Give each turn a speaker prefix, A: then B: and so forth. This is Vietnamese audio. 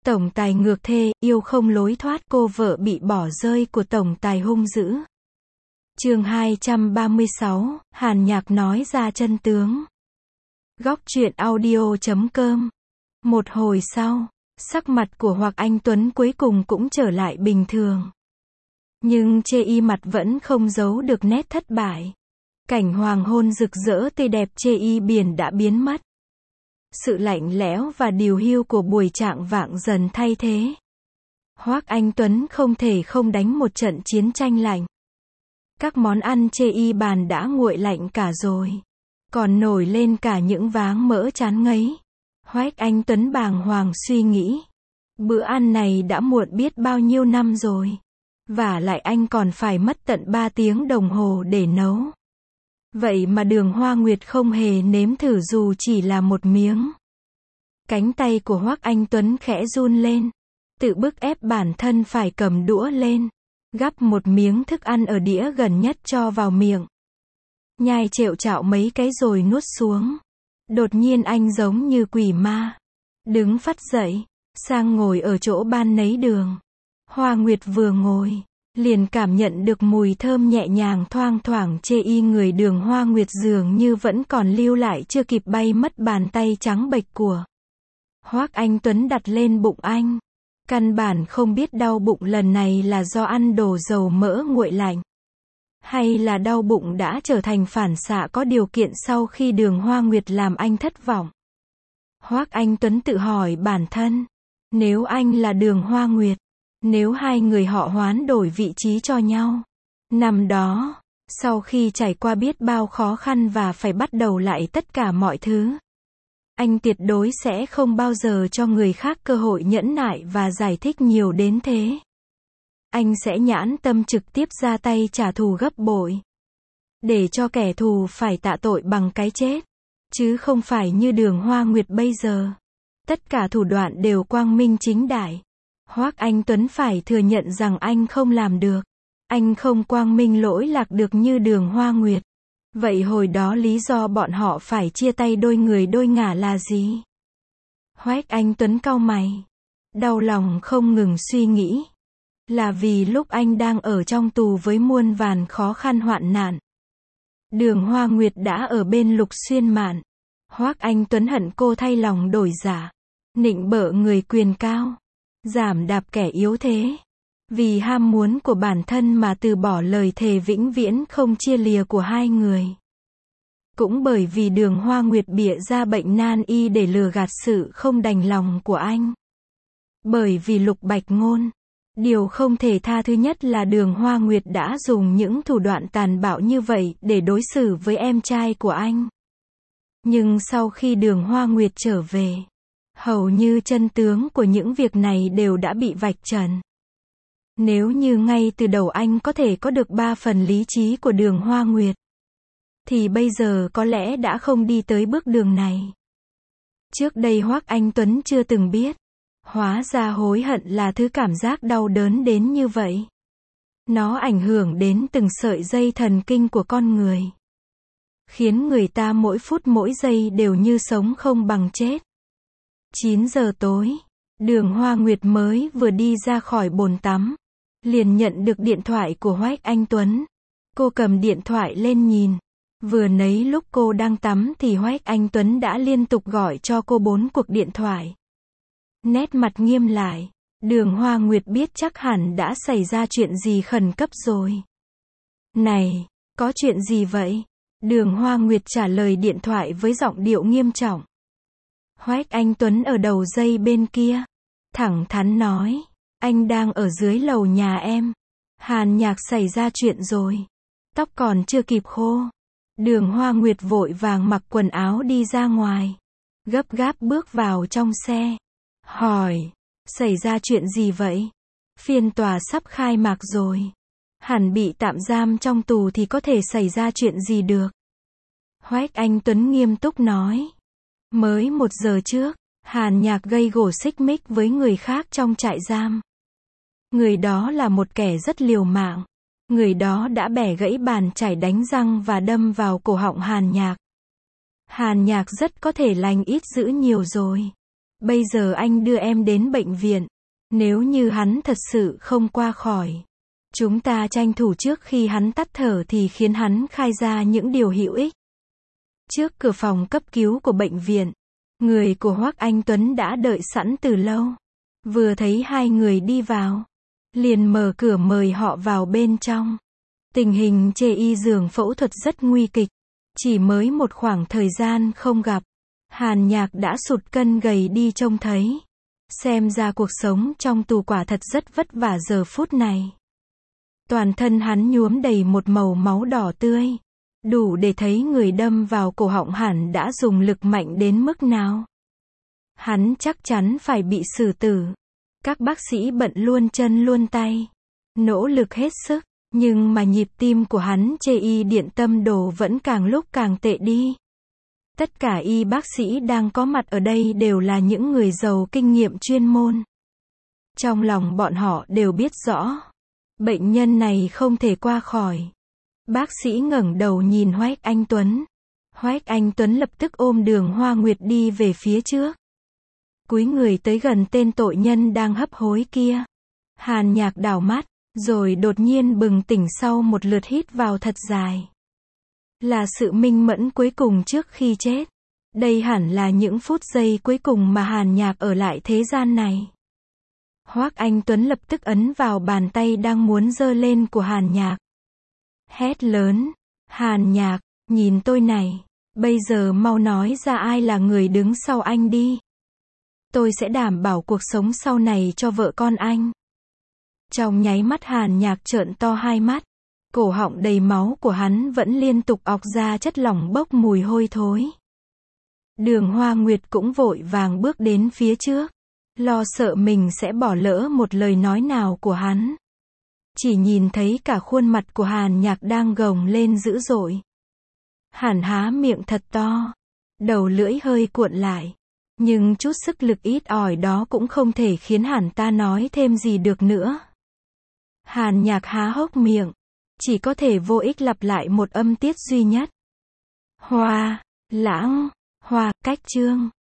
A: Tổng tài ngược thê, yêu không lối thoát, cô vợ bị bỏ rơi của tổng tài hung dữ. Chương 236, Hàn Nhạc nói ra chân tướng. Góc truyện audio.com. Một hồi sau, sắc mặt của Hoắc Anh Tuấn cuối cùng cũng trở lại bình thường. Nhưng chê y mặt vẫn không giấu được nét thất bại. Cảnh hoàng hôn rực rỡ tươi đẹp chê y biển đã biến mất. Sự lạnh lẽo và điều hiu của buổi trạng vạng dần thay thế. Hoắc Anh Tuấn không thể không đánh một trận chiến tranh lạnh. Các món ăn chê y bàn đã nguội lạnh cả rồi. Còn nổi lên cả những váng mỡ chán ngấy. Hoắc Anh Tuấn bàng hoàng suy nghĩ. Bữa ăn này đã muộn biết bao nhiêu năm rồi. Vả lại anh còn phải mất tận 3 tiếng đồng hồ để nấu. Vậy mà Đường Hoa Nguyệt không hề nếm thử dù chỉ là một miếng. Cánh tay của Hoắc Anh Tuấn khẽ run lên. Tự bức ép bản thân phải cầm đũa lên. Gắp một miếng thức ăn ở đĩa gần nhất cho vào miệng. Nhai trệu trạo mấy cái rồi nuốt xuống. Đột nhiên anh giống như quỷ ma. Đứng phắt dậy, sang ngồi ở chỗ ban nấy đường. Hoa Nguyệt vừa ngồi, liền cảm nhận được mùi thơm nhẹ nhàng thoang thoảng chê y người Đường Hoa Nguyệt dường như vẫn còn lưu lại chưa kịp bay mất bàn tay trắng bệch của Hoắc Anh Tuấn đặt lên bụng anh. Căn bản không biết đau bụng lần này là do ăn đồ dầu mỡ nguội lạnh. Hay là đau bụng đã trở thành phản xạ có điều kiện sau khi Đường Hoa Nguyệt làm anh thất vọng. Hoắc Anh Tuấn tự hỏi bản thân. Nếu anh là Đường Hoa Nguyệt, nếu hai người họ hoán đổi vị trí cho nhau. Năm đó, sau khi trải qua biết bao khó khăn và phải bắt đầu lại tất cả mọi thứ. Anh tuyệt đối sẽ không bao giờ cho người khác cơ hội nhẫn nại và giải thích nhiều đến thế. Anh sẽ nhãn tâm trực tiếp ra tay trả thù gấp bội. Để cho kẻ thù phải tạ tội bằng cái chết. Chứ không phải như Đường Hoa Nguyệt bây giờ. Tất cả thủ đoạn đều quang minh chính đại. Hoắc Anh Tuấn phải thừa nhận rằng anh không làm được. Anh không quang minh lỗi lạc được như Đường Hoa Nguyệt. Vậy hồi đó lý do bọn họ phải chia tay đôi người đôi ngả là gì? Hoắc Anh Tuấn cau mày. Đau lòng không ngừng suy nghĩ. Là vì lúc anh đang ở trong tù với muôn vàn khó khăn hoạn nạn. Đường Hoa Nguyệt đã ở bên Lục Xuyên Mạn. Hoắc Anh Tuấn hận cô thay lòng đổi dạ. Nịnh bợ người quyền cao. Giảm đạp kẻ yếu thế. Vì ham muốn của bản thân mà từ bỏ lời thề vĩnh viễn không chia lìa của hai người. Cũng bởi vì Đường Hoa Nguyệt bịa ra bệnh nan y để lừa gạt sự không đành lòng của anh. Bởi vì Lục Bạch Ngôn. Điều không thể tha thứ nhất là Đường Hoa Nguyệt đã dùng những thủ đoạn tàn bạo như vậy để đối xử với em trai của anh. Nhưng sau khi Đường Hoa Nguyệt trở về, hầu như chân tướng của những việc này đều đã bị vạch trần. Nếu như ngay từ đầu anh có thể có được 3 phần lý trí của Đường Hoa Nguyệt, thì bây giờ có lẽ đã không đi tới bước đường này. Trước đây Hoắc Anh Tuấn chưa từng biết. Hóa ra hối hận là thứ cảm giác đau đớn đến như vậy. Nó ảnh hưởng đến từng sợi dây thần kinh của con người. Khiến người ta mỗi phút mỗi giây đều như sống không bằng chết. 9 giờ tối, Đường Hoa Nguyệt mới vừa đi ra khỏi bồn tắm. Liền nhận được điện thoại của Hoắc Anh Tuấn. Cô cầm điện thoại lên nhìn. Vừa nấy lúc cô đang tắm thì Hoắc Anh Tuấn đã liên tục gọi cho cô 4 cuộc điện thoại. Nét mặt nghiêm lại. Đường Hoa Nguyệt biết chắc hẳn đã xảy ra chuyện gì khẩn cấp rồi. Này, có chuyện gì vậy? Đường Hoa Nguyệt trả lời điện thoại với giọng điệu nghiêm trọng. Hoắc Anh Tuấn ở đầu dây bên kia. Thẳng thắn nói. Anh đang ở dưới lầu nhà em. Hàn Nhạc xảy ra chuyện rồi. Tóc còn chưa kịp khô. Đường Hoa Nguyệt vội vàng mặc quần áo đi ra ngoài. Gấp gáp bước vào trong xe. Hỏi. Xảy ra chuyện gì vậy? Phiên tòa sắp khai mạc rồi. Hẳn bị tạm giam trong tù thì có thể xảy ra chuyện gì được? Hoắc Anh Tuấn nghiêm túc nói. Mới 1 giờ trước, Hàn Nhạc gây gổ xích mích với người khác trong trại giam. Người đó là một kẻ rất liều mạng. Người đó đã bẻ gãy bàn chải đánh răng và đâm vào cổ họng Hàn Nhạc. Hàn Nhạc rất có thể lành ít dữ nhiều rồi. Bây giờ anh đưa em đến bệnh viện. Nếu như hắn thật sự không qua khỏi, chúng ta tranh thủ trước khi hắn tắt thở thì khiến hắn khai ra những điều hữu ích. Trước cửa phòng cấp cứu của bệnh viện, người của Hoắc Anh Tuấn đã đợi sẵn từ lâu. Vừa thấy hai người đi vào, liền mở cửa mời họ vào bên trong. Tình hình chê y giường phẫu thuật rất nguy kịch. Chỉ mới một khoảng thời gian không gặp, Hàn Nhạc đã sụt cân gầy đi trông thấy. Xem ra cuộc sống trong tù quả thật rất vất vả giờ phút này. Toàn thân hắn nhuốm đầy một màu máu đỏ tươi. Đủ để thấy người đâm vào cổ họng hẳn đã dùng lực mạnh đến mức nào. Hắn chắc chắn phải bị xử tử. Các bác sĩ bận luôn chân luôn tay, nỗ lực hết sức, nhưng mà nhịp tim của hắn chê y điện tâm đồ vẫn càng lúc càng tệ đi. Tất cả y bác sĩ đang có mặt ở đây đều là những người giàu kinh nghiệm chuyên môn. Trong lòng bọn họ đều biết rõ, bệnh nhân này không thể qua khỏi. Bác sĩ ngẩng đầu nhìn Hoắc Anh Tuấn. Hoắc Anh Tuấn lập tức ôm Đường Hoa Nguyệt đi về phía trước. Cúi người tới gần tên tội nhân đang hấp hối kia. Hàn Nhạc đảo mắt, rồi đột nhiên bừng tỉnh sau một lượt hít vào thật dài. Là sự minh mẫn cuối cùng trước khi chết. Đây hẳn là những phút giây cuối cùng mà Hàn Nhạc ở lại thế gian này. Hoắc Anh Tuấn lập tức ấn vào bàn tay đang muốn giơ lên của Hàn Nhạc. Hét lớn, Hàn Nhạc, nhìn tôi này, bây giờ mau nói ra ai là người đứng sau anh đi. Tôi sẽ đảm bảo cuộc sống sau này cho vợ con anh. Trong nháy mắt Hàn Nhạc trợn to hai mắt. Cổ họng đầy máu của hắn vẫn liên tục ọc ra chất lỏng bốc mùi hôi thối. Đường Hoa Nguyệt cũng vội vàng bước đến phía trước, lo sợ mình sẽ bỏ lỡ một lời nói nào của hắn. Chỉ nhìn thấy cả khuôn mặt của Hàn Nhạc đang gồng lên dữ dội. Hắn há miệng thật to, đầu lưỡi hơi cuộn lại. Nhưng chút sức lực ít ỏi đó cũng không thể khiến hắn ta nói thêm gì được nữa. Hàn Nhạc há hốc miệng, chỉ có thể vô ích lặp lại một âm tiết duy nhất. Hoa, lãng, hoa, cách chương.